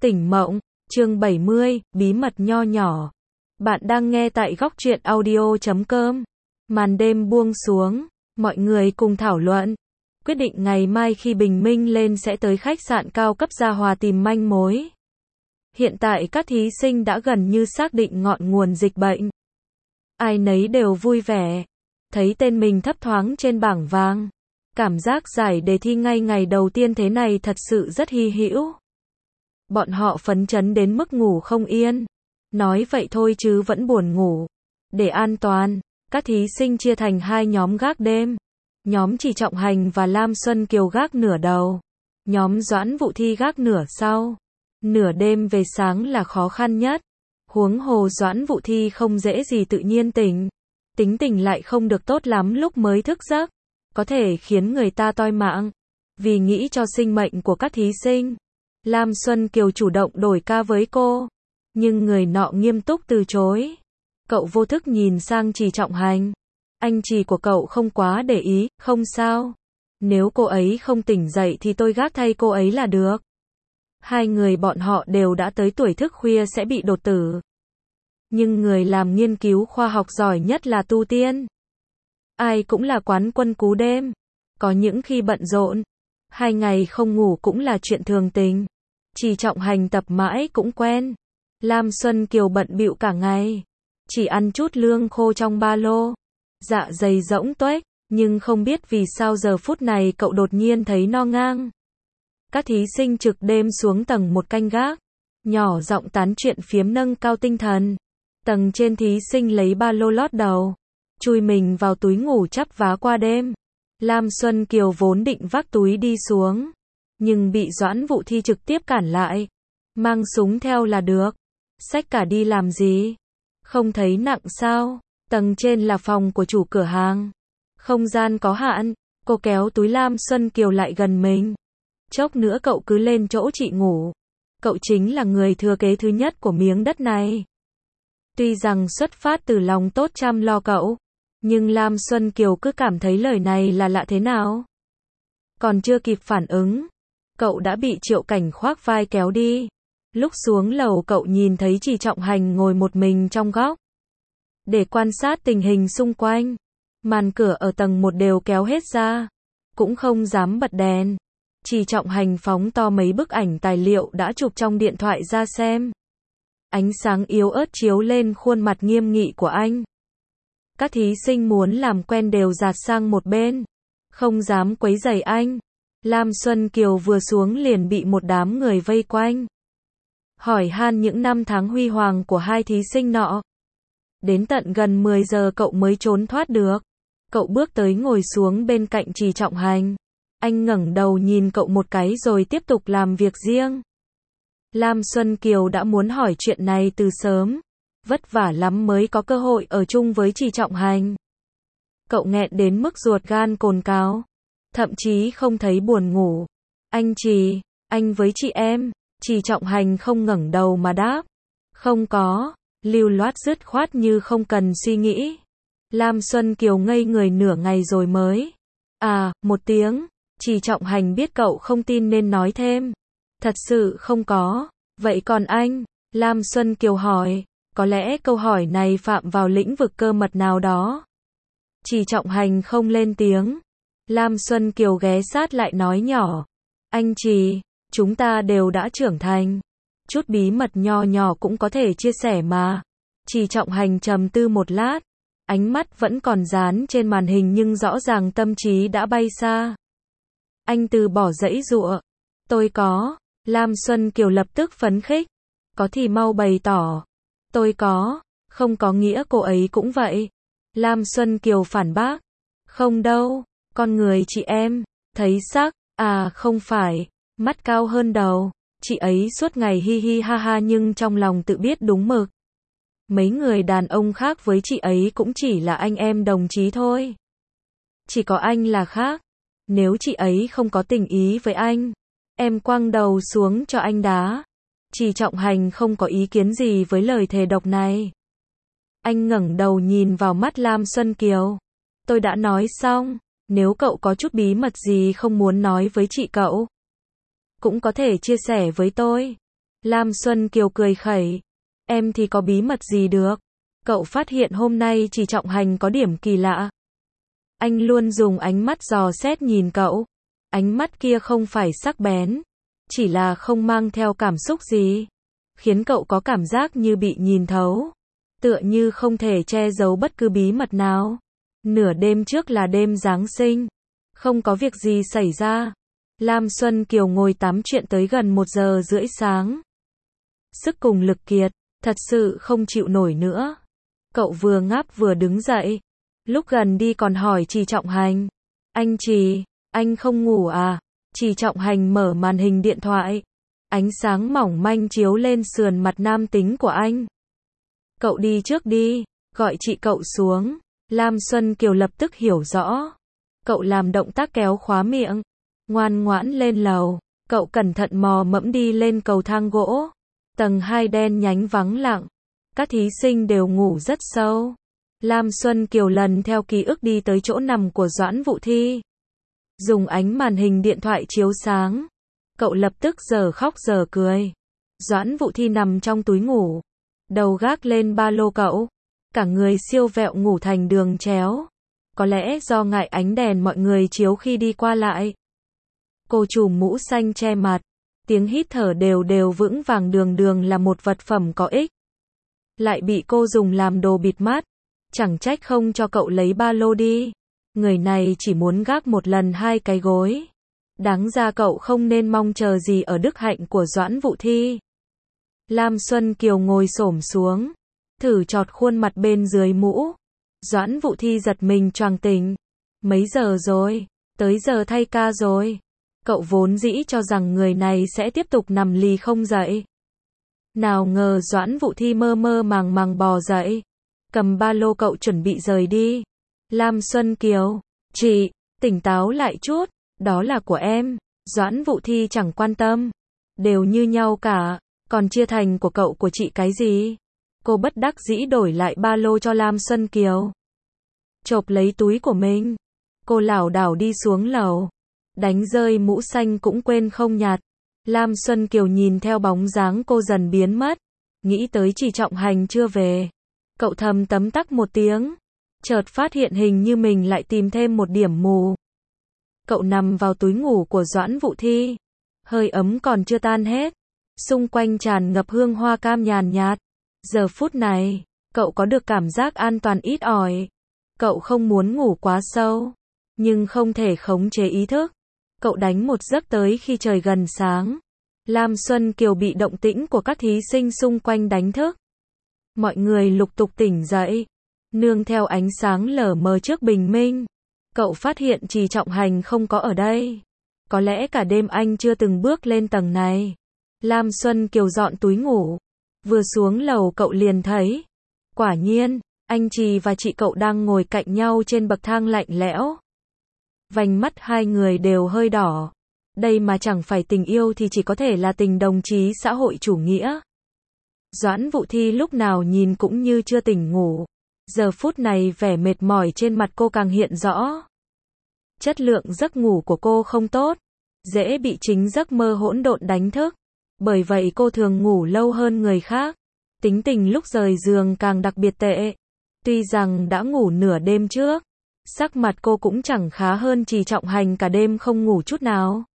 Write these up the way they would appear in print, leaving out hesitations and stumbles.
Tỉnh mộng, chương 70, bí mật nho nhỏ. Bạn đang nghe tại góc truyện audio.com. Màn đêm buông xuống, mọi người cùng thảo luận. Quyết định ngày mai khi bình minh lên sẽ tới khách sạn cao cấp Gia Hòa tìm manh mối. Hiện tại các thí sinh đã gần như xác định ngọn nguồn dịch bệnh. Ai nấy đều vui vẻ. Thấy tên mình thấp thoáng trên bảng vàng. Cảm giác giải đề thi ngay ngày đầu tiên thế này thật sự rất hy hữu. Bọn họ phấn chấn đến mức ngủ không yên. Nói vậy thôi chứ vẫn buồn ngủ. Để an toàn, các thí sinh chia thành hai nhóm gác đêm. Nhóm Trì Trọng Hành và Lam Xuân Kiều gác nửa đầu. Nhóm Doãn Vũ Thi gác nửa sau. Nửa đêm về sáng là khó khăn nhất. Huống hồ Doãn Vũ Thi không dễ gì tự nhiên tỉnh. Tính tình lại không được tốt lắm lúc mới thức giấc. Có thể khiến người ta toi mạng. Vì nghĩ cho sinh mệnh của các thí sinh, Lam Xuân Kiều chủ động đổi ca với cô. Nhưng người nọ nghiêm túc từ chối. Cậu vô thức nhìn sang Trì Trọng Hành. Anh Trì của cậu không quá để ý, không sao. Nếu cô ấy không tỉnh dậy thì tôi gác thay cô ấy là được. Hai người bọn họ đều đã tới tuổi thức khuya sẽ bị đột tử. Nhưng người làm nghiên cứu khoa học giỏi nhất là Tu Tiên. Ai cũng là quán quân cú đêm. Có những khi bận rộn, 2 ngày không ngủ cũng là chuyện thường tình. Trì Trọng Hành tập mãi cũng quen. Lam Xuân Kiều bận bịu cả ngày. Chỉ ăn chút lương khô trong ba lô. Dạ dày rỗng tuếch, nhưng không biết vì sao giờ phút này cậu đột nhiên thấy no ngang. Các thí sinh trực đêm xuống tầng 1 canh gác. Nhỏ giọng tán chuyện phiếm nâng cao tinh thần. Tầng trên thí sinh lấy ba lô lót đầu. Chui mình vào túi ngủ chắp vá qua đêm. Lam Xuân Kiều vốn định vác túi đi xuống. Nhưng bị Doãn Vũ Thi trực tiếp cản lại. Mang súng theo là được. Xách cả đi làm gì? Không thấy nặng sao? Tầng trên là phòng của chủ cửa hàng. Không gian có hạn. Cô kéo túi Lam Xuân Kiều lại gần mình. Chốc nữa cậu cứ lên chỗ chị ngủ. Cậu chính là người thừa kế thứ nhất của miếng đất này. Tuy rằng xuất phát từ lòng tốt chăm lo cậu. Nhưng Lam Xuân Kiều cứ cảm thấy lời này là lạ thế nào. Còn chưa kịp phản ứng, cậu đã bị Triệu Cảnh khoác vai kéo đi. Lúc xuống lầu cậu nhìn thấy Trì Trọng Hành ngồi một mình trong góc. Để quan sát tình hình xung quanh, màn cửa ở tầng 1 đều kéo hết ra. Cũng không dám bật đèn. Trì Trọng Hành phóng to mấy bức ảnh tài liệu đã chụp trong điện thoại ra xem. Ánh sáng yếu ớt chiếu lên khuôn mặt nghiêm nghị của anh. Các thí sinh muốn làm quen đều dạt sang một bên. Không dám quấy rầy anh. Lam Xuân Kiều vừa xuống liền bị một đám người vây quanh. Hỏi han những năm tháng huy hoàng của hai thí sinh nọ. Đến tận gần 10 giờ cậu mới trốn thoát được. Cậu bước tới ngồi xuống bên cạnh Trì Trọng Hành. Anh ngẩng đầu nhìn cậu một cái rồi tiếp tục làm việc riêng. Lam Xuân Kiều đã muốn hỏi chuyện này từ sớm. Vất vả lắm mới có cơ hội ở chung với Trì Trọng Hành. Cậu nghẹn đến mức ruột gan cồn cào. Thậm chí không thấy buồn ngủ. Anh Trì, anh với chị em. Trì Trọng Hành không ngẩng đầu mà đáp. Không có. Lưu loát dứt khoát như không cần suy nghĩ. Lam Xuân Kiều ngây người nửa ngày rồi mới. À, một tiếng. Trì Trọng Hành biết cậu không tin nên nói thêm. Thật sự không có. Vậy còn anh? Lam Xuân Kiều hỏi. Có lẽ câu hỏi này phạm vào lĩnh vực cơ mật nào đó. Trì Trọng Hành không lên tiếng. Lam Xuân Kiều ghé sát lại nói nhỏ. Anh Trì, chúng ta đều đã trưởng thành. Chút bí mật nho nhỏ cũng có thể chia sẻ mà. Trì Trọng Hành trầm tư một lát. Ánh mắt vẫn còn dán trên màn hình nhưng rõ ràng tâm trí đã bay xa. Anh từ bỏ giãy giụa. Tôi có. Lam Xuân Kiều lập tức phấn khích. Có thì mau bày tỏ. Tôi có. Không có nghĩa cô ấy cũng vậy. Lam Xuân Kiều phản bác. Không đâu. Con người chị em. Thấy sắc. À không phải. Mắt cao hơn đầu. Chị ấy suốt ngày hi hi ha ha nhưng trong lòng tự biết đúng mực. Mấy người đàn ông khác với chị ấy cũng chỉ là anh em đồng chí thôi. Chỉ có anh là khác. Nếu chị ấy không có tình ý với anh, em quăng đầu xuống cho anh đá. Trì Trọng Hành không có ý kiến gì với lời thề độc này. Anh ngẩng đầu nhìn vào mắt Lam Xuân Kiều. Tôi đã nói xong, nếu cậu có chút bí mật gì không muốn nói với chị cậu, cũng có thể chia sẻ với tôi. Lam Xuân Kiều cười khẩy. Em thì có bí mật gì được. Cậu phát hiện hôm nay Trì Trọng Hành có điểm kỳ lạ. Anh luôn dùng ánh mắt dò xét nhìn cậu. Ánh mắt kia không phải sắc bén, chỉ là không mang theo cảm xúc gì, khiến cậu có cảm giác như bị nhìn thấu, tựa như không thể che giấu bất cứ bí mật nào. Nửa đêm trước là đêm Giáng sinh, không có việc gì xảy ra. Lam Xuân Kiều ngồi tám chuyện tới gần 1 giờ rưỡi sáng. Sức cùng lực kiệt, thật sự không chịu nổi nữa. Cậu vừa ngáp vừa đứng dậy. Lúc gần đi còn hỏi Trì Trọng Hành. Anh Trì, anh không ngủ à? Trì Trọng Hành mở màn hình điện thoại. Ánh sáng mỏng manh chiếu lên sườn mặt nam tính của anh. Cậu đi trước đi, gọi chị cậu xuống. Lam Xuân Kiều lập tức hiểu rõ. Cậu làm động tác kéo khóa miệng. Ngoan ngoãn lên lầu. Cậu cẩn thận mò mẫm đi lên cầu thang gỗ. Tầng 2 đen nhánh vắng lặng. Các thí sinh đều ngủ rất sâu. Lam Xuân Kiều lần theo ký ức đi tới chỗ nằm của Doãn Vũ Thi. Dùng ánh màn hình điện thoại chiếu sáng. Cậu lập tức giờ khóc giờ cười. Doãn Vũ Thi nằm trong túi ngủ. Đầu gác lên ba lô cậu. Cả người siêu vẹo ngủ thành đường chéo. Có lẽ do ngại ánh đèn mọi người chiếu khi đi qua lại. Cô trùm mũ xanh che mặt. Tiếng hít thở đều đều vững vàng đường đường là một vật phẩm có ích. Lại bị cô dùng làm đồ bịt mắt. Chẳng trách không cho cậu lấy ba lô đi. Người này chỉ muốn gác một lần 2 cái gối. Đáng ra cậu không nên mong chờ gì ở đức hạnh của Doãn Vũ Thi. Lam Xuân Kiều ngồi xổm xuống, thử chọt khuôn mặt bên dưới mũ. Doãn Vũ Thi giật mình choàng tỉnh. Mấy giờ rồi? Tới giờ thay ca rồi. Cậu vốn dĩ cho rằng người này sẽ tiếp tục nằm lì không dậy. Nào ngờ Doãn Vũ Thi mơ mơ màng màng bò dậy. Cầm ba lô cậu chuẩn bị rời đi. Lam Xuân Kiều, chị, tỉnh táo lại chút, đó là của em. Doãn Vũ Thi chẳng quan tâm. Đều như nhau cả, còn chia thành của cậu của chị cái gì? Cô bất đắc dĩ đổi lại ba lô cho Lam Xuân Kiều. Chộp lấy túi của mình. Cô lảo đảo đi xuống lầu. Đánh rơi mũ xanh cũng quên không nhặt. Lam Xuân Kiều nhìn theo bóng dáng cô dần biến mất. Nghĩ tới Trì Trọng Hành chưa về. Cậu thầm tấm tắc một tiếng. Chợt phát hiện hình như mình lại tìm thêm một điểm mù. Cậu nằm vào túi ngủ của Doãn Vũ Thi. Hơi ấm còn chưa tan hết. Xung quanh tràn ngập hương hoa cam nhàn nhạt. Giờ phút này, cậu có được cảm giác an toàn ít ỏi. Cậu không muốn ngủ quá sâu, nhưng không thể khống chế ý thức. Cậu đánh một giấc tới khi trời gần sáng. Lam Xuân Kiều bị động tĩnh của các thí sinh xung quanh đánh thức. Mọi người lục tục tỉnh dậy. Nương theo ánh sáng lờ mờ trước bình minh. Cậu phát hiện Trì Trọng Hành không có ở đây. Có lẽ cả đêm anh chưa từng bước lên tầng này. Lam Xuân Kiều dọn túi ngủ. Vừa xuống lầu cậu liền thấy. Quả nhiên, anh Trì và chị cậu đang ngồi cạnh nhau trên bậc thang lạnh lẽo. Vành mắt hai người đều hơi đỏ. Đây mà chẳng phải tình yêu thì chỉ có thể là tình đồng chí xã hội chủ nghĩa. Doãn Vũ Thi lúc nào nhìn cũng như chưa tỉnh ngủ. Giờ phút này vẻ mệt mỏi trên mặt cô càng hiện rõ. Chất lượng giấc ngủ của cô không tốt. Dễ bị chính giấc mơ hỗn độn đánh thức. Bởi vậy cô thường ngủ lâu hơn người khác. Tính tình lúc rời giường càng đặc biệt tệ. Tuy rằng đã ngủ nửa đêm trước, sắc mặt cô cũng chẳng khá hơn Trì Trọng Hành cả đêm không ngủ chút nào.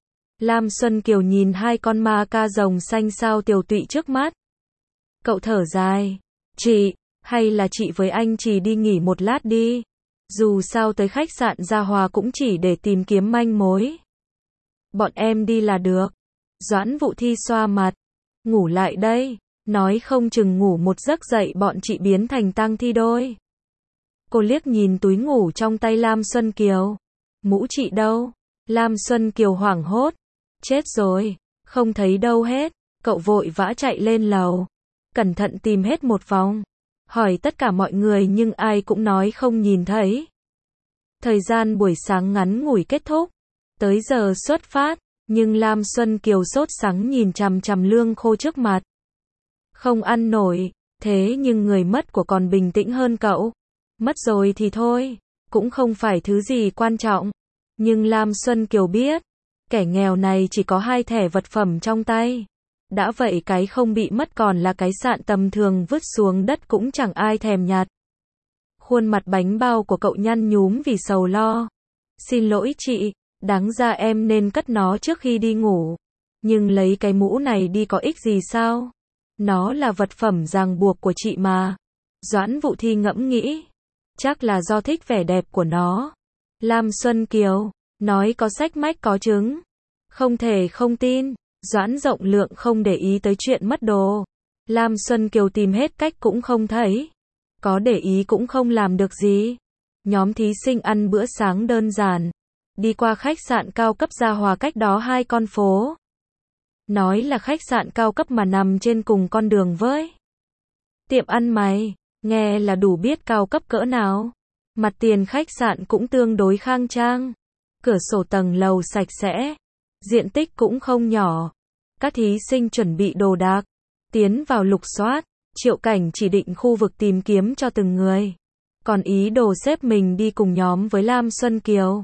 Lam Xuân Kiều nhìn hai con ma ca rồng xanh sao tiều tụy trước mắt. Cậu thở dài. Chị, hay là chị với anh Trì đi nghỉ một lát đi. Dù sao tới khách sạn Gia Hòa cũng chỉ để tìm kiếm manh mối. Bọn em đi là được. Doãn Vũ Thi xoa mặt. Ngủ lại đây. Nói không chừng ngủ một giấc dậy bọn chị biến thành tang thi đôi. Cô liếc nhìn túi ngủ trong tay Lam Xuân Kiều. Mũ chị đâu? Lam Xuân Kiều hoảng hốt. Chết rồi, không thấy đâu hết. Cậu vội vã chạy lên lầu. Cẩn thận tìm hết một vòng. Hỏi tất cả mọi người nhưng ai cũng nói không nhìn thấy. Thời gian buổi sáng ngắn ngủi kết thúc. Tới giờ xuất phát, nhưng Lam Xuân Kiều sốt sắng nhìn chằm chằm lương khô trước mặt. Không ăn nổi, thế nhưng người mất của còn bình tĩnh hơn cậu. Mất rồi thì thôi, cũng không phải thứ gì quan trọng. Nhưng Lam Xuân Kiều biết, kẻ nghèo này chỉ có 2 thẻ vật phẩm trong tay. Đã vậy cái không bị mất còn là cái sạn tầm thường vứt xuống đất cũng chẳng ai thèm nhặt. Khuôn mặt bánh bao của cậu nhăn nhúm vì sầu lo. Xin lỗi chị, đáng ra em nên cất nó trước khi đi ngủ. Nhưng lấy cái mũ này đi có ích gì sao? Nó là vật phẩm ràng buộc của chị mà. Doãn Vũ Thi ngẫm nghĩ. Chắc là do thích vẻ đẹp của nó. Lam Xuân Kiều, nói có sách mách có chứng. Không thể không tin. Doãn Rộng Lượng không để ý tới chuyện mất đồ. Lam Xuân Kiều tìm hết cách cũng không thấy. Có để ý cũng không làm được gì. Nhóm thí sinh ăn bữa sáng đơn giản. Đi qua khách sạn cao cấp Gia Hòa cách đó 2 con phố. Nói là khách sạn cao cấp mà nằm trên cùng con đường với tiệm ăn mày. Nghe là đủ biết cao cấp cỡ nào. Mặt tiền khách sạn cũng tương đối khang trang. Cửa sổ tầng lầu sạch sẽ. Diện tích cũng không nhỏ. Các thí sinh chuẩn bị đồ đạc. Tiến vào lục soát. Triệu Cảnh chỉ định khu vực tìm kiếm cho từng người. Còn ý đồ xếp mình đi cùng nhóm với Lam Xuân Kiều.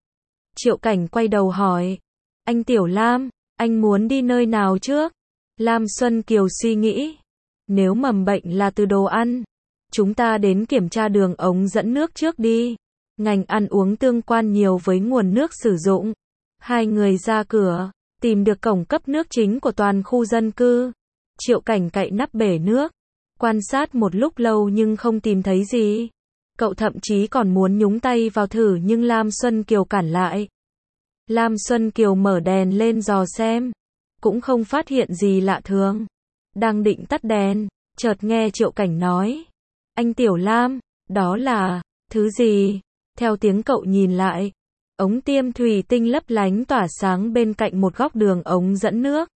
Triệu Cảnh quay đầu hỏi. Anh Tiểu Lam, anh muốn đi nơi nào trước? Lam Xuân Kiều suy nghĩ. Nếu mầm bệnh là từ đồ ăn, chúng ta đến kiểm tra đường ống dẫn nước trước đi. Ngành ăn uống tương quan nhiều với nguồn nước sử dụng. Hai người ra cửa, tìm được cổng cấp nước chính của toàn khu dân cư. Triệu Cảnh cậy nắp bể nước. Quan sát một lúc lâu nhưng không tìm thấy gì. Cậu thậm chí còn muốn nhúng tay vào thử nhưng Lam Xuân Kiều cản lại. Lam Xuân Kiều mở đèn lên dò xem. Cũng không phát hiện gì lạ thường. Đang định tắt đèn, chợt nghe Triệu Cảnh nói. Anh Tiểu Lam, đó là thứ gì? Theo tiếng cậu nhìn lại. Ống tiêm thủy tinh lấp lánh tỏa sáng bên cạnh một góc đường ống dẫn nước.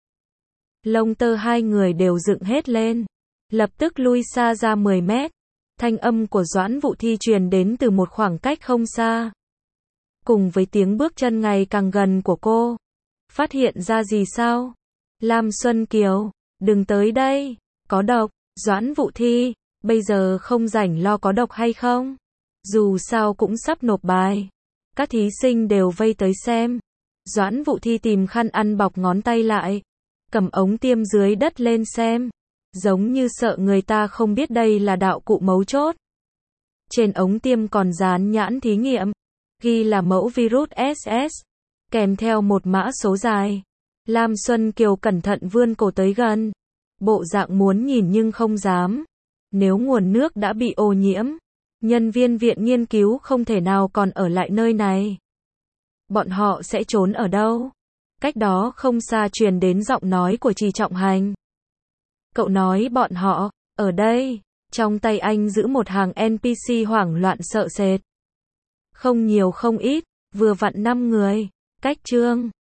Lông tơ hai người đều dựng hết lên. Lập tức lui xa ra 10 mét. Thanh âm của Doãn Vũ Thi truyền đến từ một khoảng cách không xa. Cùng với tiếng bước chân ngày càng gần của cô. Phát hiện ra gì sao? Lam Xuân Kiều, đừng tới đây, có độc. Doãn Vũ Thi, bây giờ không rảnh lo có độc hay không. Dù sao cũng sắp nộp bài. Các thí sinh đều vây tới xem. Doãn Vũ Thi tìm khăn ăn bọc ngón tay lại. Cầm ống tiêm dưới đất lên xem. Giống như sợ người ta không biết đây là đạo cụ mấu chốt. Trên ống tiêm còn dán nhãn thí nghiệm. Ghi là mẫu virus SS. Kèm theo một mã số dài. Lam Xuân Kiều cẩn thận vươn cổ tới gần. Bộ dạng muốn nhìn nhưng không dám. Nếu nguồn nước đã bị ô nhiễm, nhân viên viện nghiên cứu không thể nào còn ở lại nơi này. Bọn họ sẽ trốn ở đâu? Cách đó không xa truyền đến giọng nói của Trì Trọng Hành. Cậu nói bọn họ, ở đây. Trong tay anh giữ một hàng NPC hoảng loạn sợ sệt. Không nhiều không ít, vừa vặn 5 người. Cách chương